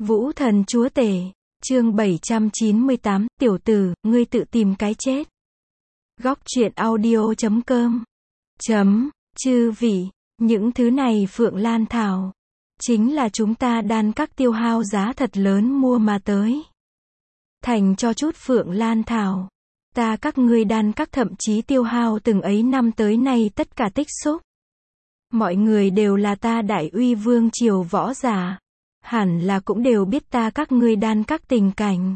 Vũ thần chúa tể, chương 798, tiểu tử, ngươi tự tìm cái chết. Góc truyện audio.com Chư vị, những thứ này Phượng Lan Thảo, chính là chúng ta đan các tiêu hao giá thật lớn mua mà tới. Thành cho chút Phượng Lan Thảo, ta các ngươi đan các thậm chí tiêu hao từng ấy năm tới nay tất cả tích xúc. Mọi người đều là ta Đại Uy Vương triều võ giả, hẳn là cũng đều biết ta các ngươi đan các tình cảnh.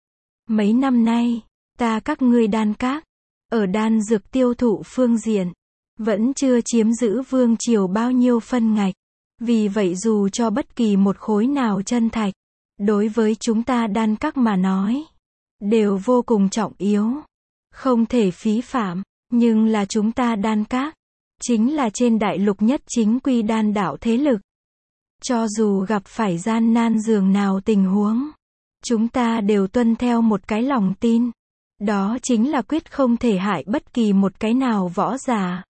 Mấy năm nay, ta các ngươi đan các, ở đan dược tiêu thụ phương diện, vẫn chưa chiếm giữ vương triều bao nhiêu phân ngạch. Vì vậy dù cho bất kỳ một khối nào chân thạch, đối với chúng ta đan các mà nói, đều vô cùng trọng yếu, không thể phí phạm. Nhưng là chúng ta đan các, chính là trên đại lục nhất chính quy đan đạo thế lực. Cho dù gặp phải gian nan dường nào tình huống, chúng ta đều tuân theo một cái lòng tin. Đó chính là quyết không thể hại bất kỳ một cái nào võ giả.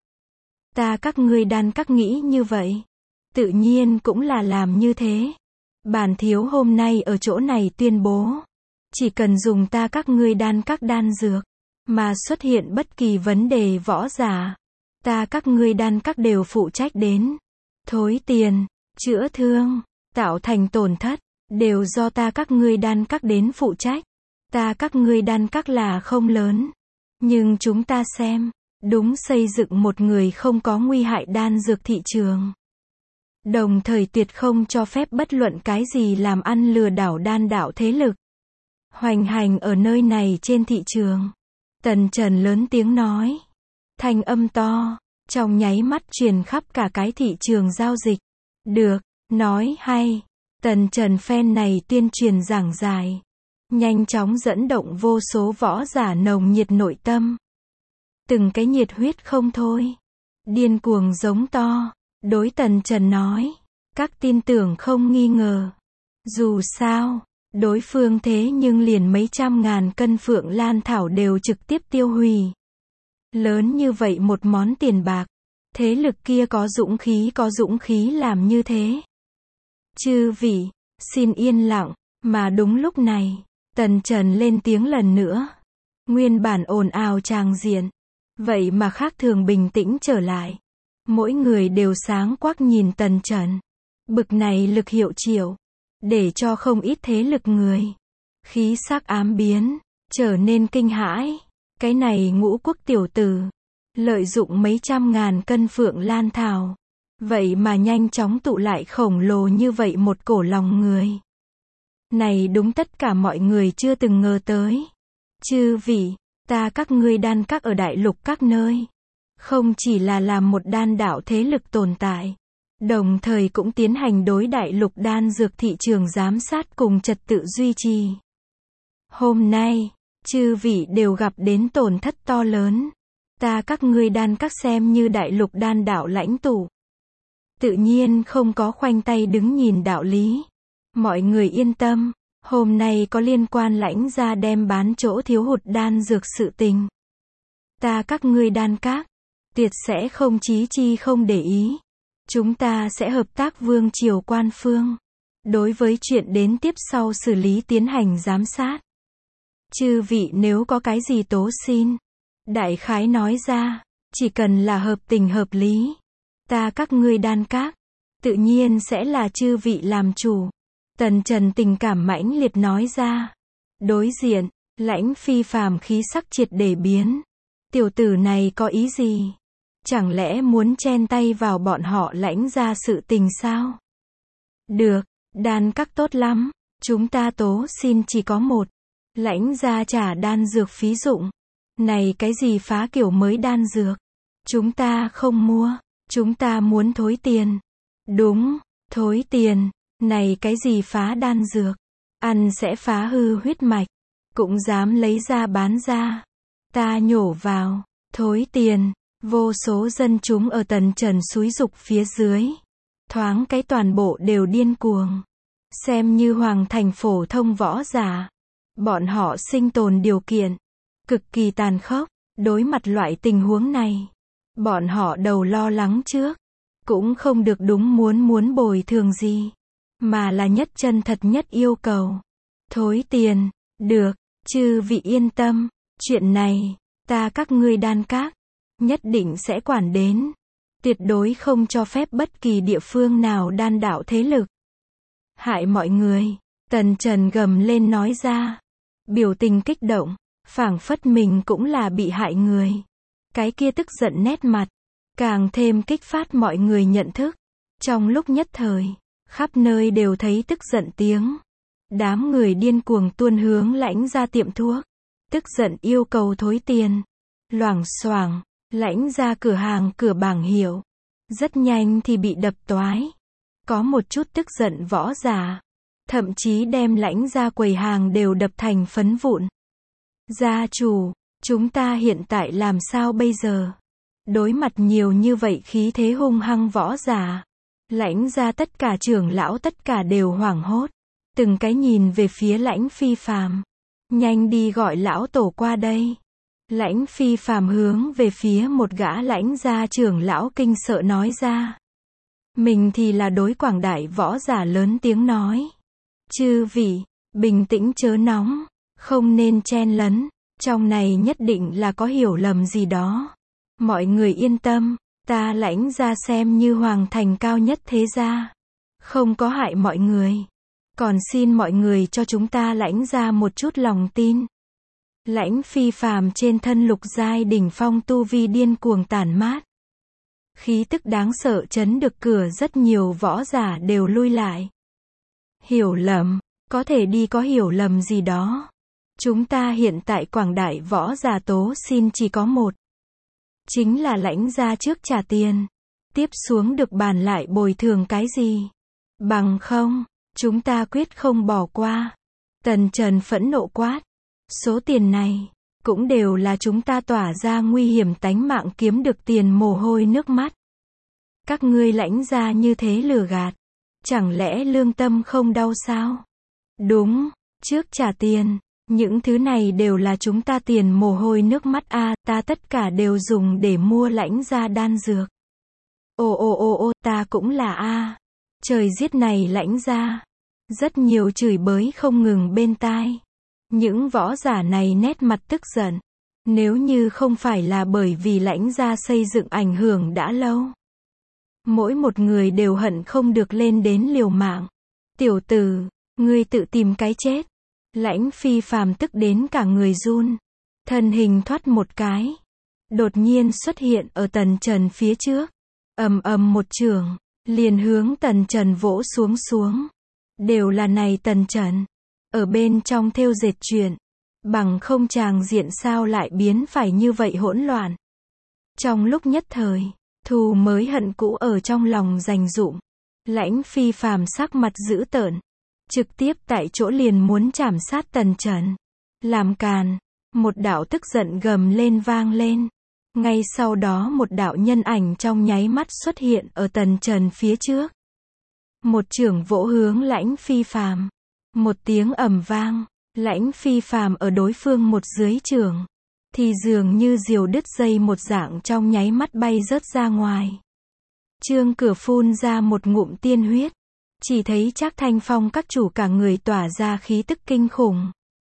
Ta các ngươi đan các nghĩ như vậy, tự nhiên cũng là làm như thế. Bản thiếu hôm nay ở chỗ này tuyên bố, chỉ cần dùng ta các ngươi đan các đan dược, mà xuất hiện bất kỳ vấn đề võ giả, ta các ngươi đan các đều phụ trách đến. Thối tiền, chữa thương, tạo thành tổn thất, đều do ta các ngươi đan các đến phụ trách. Ta các ngươi đan các là không lớn, nhưng chúng ta xem, đúng xây dựng một người không có nguy hại đan dược thị trường. Đồng thời tuyệt không cho phép bất luận cái gì làm ăn lừa đảo đan đạo thế lực hoành hành ở nơi này trên thị trường. Tần Trần lớn tiếng nói, thanh âm to, trong nháy mắt truyền khắp cả cái thị trường giao dịch. Được, nói hay. Tần Trần phen này tuyên truyền giảng giải, nhanh chóng dẫn động vô số võ giả nồng nhiệt nội tâm. Từng cái nhiệt huyết không thôi, điên cuồng giống to, đối Tần Trần nói, các tin tưởng không nghi ngờ. Dù sao, đối phương thế nhưng liền mấy trăm ngàn cân Phượng Lan Thảo đều trực tiếp tiêu hủy. Lớn như vậy một món tiền bạc, thế lực kia có dũng khí làm như thế. Chư vị, xin yên lặng. Mà đúng lúc này, Tần Trần lên tiếng lần nữa. Nguyên bản ồn ào tràng diện, vậy mà khác thường bình tĩnh trở lại. Mỗi người đều sáng quắc nhìn Tần Trần. Bực này lực hiệu triệu, để cho không ít thế lực người, khí sắc ám biến, trở nên kinh hãi. Cái này Ngũ Quốc tiểu tử, lợi dụng mấy trăm ngàn cân Phượng Lan Thảo, vậy mà nhanh chóng tụ lại khổng lồ như vậy một cổ lòng người. Này đúng tất cả mọi người chưa từng ngờ tới. Chư vị, ta các ngươi đan các ở đại lục các nơi, không chỉ là làm một đan đạo thế lực tồn tại, đồng thời cũng tiến hành đối đại lục đan dược thị trường giám sát cùng trật tự duy trì. Hôm nay, chư vị đều gặp đến tổn thất to lớn. Ta các ngươi đan các xem như đại lục đan đạo lãnh tụ, tự nhiên không có khoanh tay đứng nhìn đạo lý. Mọi người yên tâm, hôm nay có liên quan lãnh gia đem bán chỗ thiếu hụt đan dược sự tình. Ta các ngươi đan các, tuyệt sẽ không chí chi không để ý. Chúng ta sẽ hợp tác vương triều quan phương. Đối với chuyện đến tiếp sau xử lý tiến hành giám sát. Chư vị nếu có cái gì tố xin, đại khái nói ra, chỉ cần là hợp tình hợp lý. Ta các ngươi đan các, tự nhiên sẽ là chư vị làm chủ. Tần Trần tình cảm mãnh liệt nói ra. Đối diện, lãnh phi phàm khí sắc triệt để biến. Tiểu tử này có ý gì? Chẳng lẽ muốn chen tay vào bọn họ lãnh ra sự tình sao? Được, đan các tốt lắm. Chúng ta tố xin chỉ có một. Lãnh gia trả đan dược phí dụng. Này cái gì phá kiểu mới đan dược? Chúng ta không mua. Chúng ta muốn thối tiền. Đúng, thối tiền. Này cái gì phá đan dược? Ăn sẽ phá hư huyết mạch. Cũng dám lấy ra bán ra. Ta nhổ vào. Thối tiền. Vô số dân chúng ở Tần Trần xúi giục phía dưới. Thoáng cái toàn bộ đều điên cuồng. Xem như hoàng thành phổ thông võ giả. Bọn họ sinh tồn điều kiện cực kỳ tàn khốc. Đối mặt loại tình huống này, bọn họ đầu lo lắng trước, cũng không được đúng muốn bồi thường gì, mà là nhất chân thật nhất yêu cầu. Thối tiền, được, chư vị yên tâm, chuyện này, ta các ngươi Đan Các, nhất định sẽ quản đến. Tuyệt đối không cho phép bất kỳ địa phương nào đan đạo thế lực hại mọi người. Tần Trần gầm lên nói ra. Biểu tình kích động, phảng phất mình cũng là bị hại người. Cái kia tức giận nét mặt, càng thêm kích phát mọi người nhận thức. Trong lúc nhất thời, khắp nơi đều thấy tức giận tiếng. Đám người điên cuồng tuôn hướng Lãnh gia tiệm thuốc. Tức giận yêu cầu thối tiền. Loảng xoảng, Lãnh gia cửa hàng cửa bảng hiệu. Rất nhanh thì bị đập toái. Có một chút tức giận võ giả. Thậm chí đem Lãnh gia quầy hàng đều đập thành phấn vụn. Gia chủ, chúng ta hiện tại làm sao bây giờ? Đối mặt nhiều như vậy khí thế hung hăng võ giả. Lãnh gia tất cả trưởng lão tất cả đều hoảng hốt. Từng cái nhìn về phía Lãnh Phi Phàm. Nhanh đi gọi lão tổ qua đây. Lãnh Phi Phàm hướng về phía một gã Lãnh gia trưởng lão kinh sợ nói ra. Mình thì là đối quảng đại võ giả lớn tiếng nói. Chư vị, bình tĩnh chớ nóng, không nên chen lấn, trong này nhất định là có hiểu lầm gì đó. Mọi người yên tâm, ta Lãnh gia xem như hoàng thành cao nhất thế gia. Không có hại mọi người. Còn xin mọi người cho chúng ta Lãnh gia một chút lòng tin. Lãnh Phi Phàm trên thân lục giai đỉnh phong tu vi điên cuồng tản mát. Khí tức đáng sợ chấn được cửa rất nhiều võ giả đều lui lại. Hiểu lầm, có thể đi có hiểu lầm gì đó. Chúng ta hiện tại quảng đại võ giả tố xin chỉ có một. Chính là Lãnh gia trước trả tiền. Tiếp xuống được bàn lại bồi thường cái gì. Bằng không, chúng ta quyết không bỏ qua. Tần Trần phẫn nộ quát. Số tiền này, cũng đều là chúng ta tỏa ra nguy hiểm tánh mạng kiếm được tiền mồ hôi nước mắt. Các ngươi Lãnh gia như thế lừa gạt. Chẳng lẽ lương tâm không đau sao? Đúng, trước trả tiền, những thứ này đều là chúng ta tiền mồ hôi nước mắt ta tất cả đều dùng để mua Lãnh gia đan dược. Ta cũng là trời giết này Lãnh gia. Rất nhiều chửi bới không ngừng bên tai. Những võ giả này nét mặt tức giận. Nếu như không phải là bởi vì Lãnh gia xây dựng ảnh hưởng đã lâu. Mỗi một người đều hận không được lên đến liều mạng. Tiểu tử, ngươi tự tìm cái chết. Lãnh Phi Phàm tức đến cả người run. Thân hình thoát một cái. Đột nhiên xuất hiện ở Tần Trần phía trước. Ầm ầm một chưởng, liền hướng Tần Trần vỗ xuống. Đều là này Tần Trần. Ở bên trong thêu dệt chuyện. Bằng không tràng diện sao lại biến phải như vậy hỗn loạn. Trong lúc nhất thời, thù mới hận cũ ở trong lòng dành dụm. Lãnh Phi Phàm sắc mặt dữ tợn. Trực tiếp tại chỗ liền muốn chảm sát Tần Trần. Làm càn. Một đạo tức giận gầm lên vang lên. Ngay sau đó một đạo nhân ảnh trong nháy mắt xuất hiện ở Tần Trần phía trước. Một chưởng vỗ hướng Lãnh Phi Phàm. Một tiếng ầm vang. Lãnh Phi Phàm ở đối phương một dưới chưởng. Thì dường như diều đứt dây một dạng trong nháy mắt bay rớt ra ngoài. Trương Cửa phun ra một ngụm tiên huyết. Chỉ thấy Trác Thanh Phong các chủ cả người tỏa ra khí tức kinh khủng.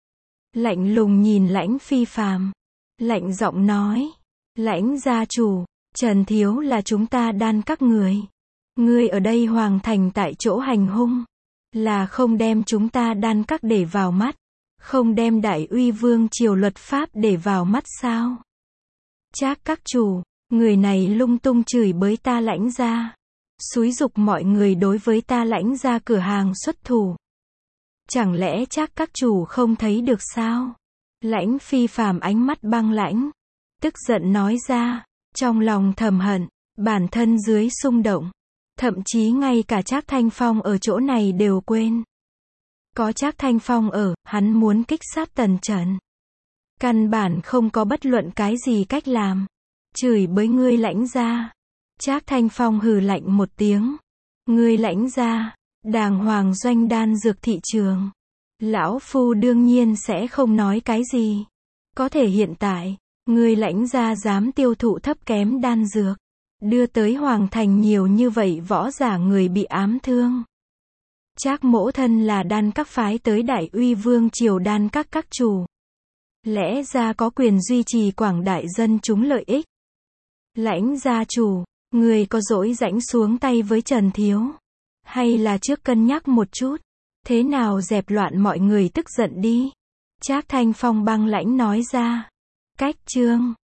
Lạnh lùng nhìn Lãnh Phi Phàm. Lạnh giọng nói. Lãnh gia chủ, Trần Thiếu là chúng ta Đan các người. Ngươi ở đây hoàng thành tại chỗ hành hung. Là không đem chúng ta Đan các để vào mắt. Không đem Đại Uy Vương triều luật pháp để vào mắt sao? Trác các chủ, người này lung tung chửi bới ta Lãnh gia. Xúi giục mọi người đối với ta Lãnh gia cửa hàng xuất thủ. Chẳng lẽ Trác các chủ không thấy được sao? Lãnh Phi Phàm ánh mắt băng lãnh. Tức giận nói ra, trong lòng thầm hận, bản thân dưới xung động. Thậm chí ngay cả Trác Thanh Phong ở chỗ này đều quên. Có Trác Thanh Phong ở, hắn muốn kích sát Tần Trần. Căn bản không có bất luận cái gì cách làm. Chửi bới ngươi Lãnh gia. Trác Thanh Phong hừ lạnh một tiếng. Ngươi Lãnh gia, đàng hoàng doanh đan dược thị trường. Lão phu đương nhiên sẽ không nói cái gì. Có thể hiện tại, ngươi Lãnh gia dám tiêu thụ thấp kém đan dược. Đưa tới hoàng thành nhiều như vậy võ giả người bị ám thương. Trác Mỗ thân là đan các phái tới Đại Uy Vương triều đan các chủ. Lẽ ra có quyền duy trì quảng đại dân chúng lợi ích. Lãnh gia chủ, người có dỗi rãnh xuống tay với Trần Thiếu? Hay là trước cân nhắc một chút? Thế nào dẹp loạn mọi người tức giận đi? Trác Thanh Phong băng lãnh nói ra. Cách chương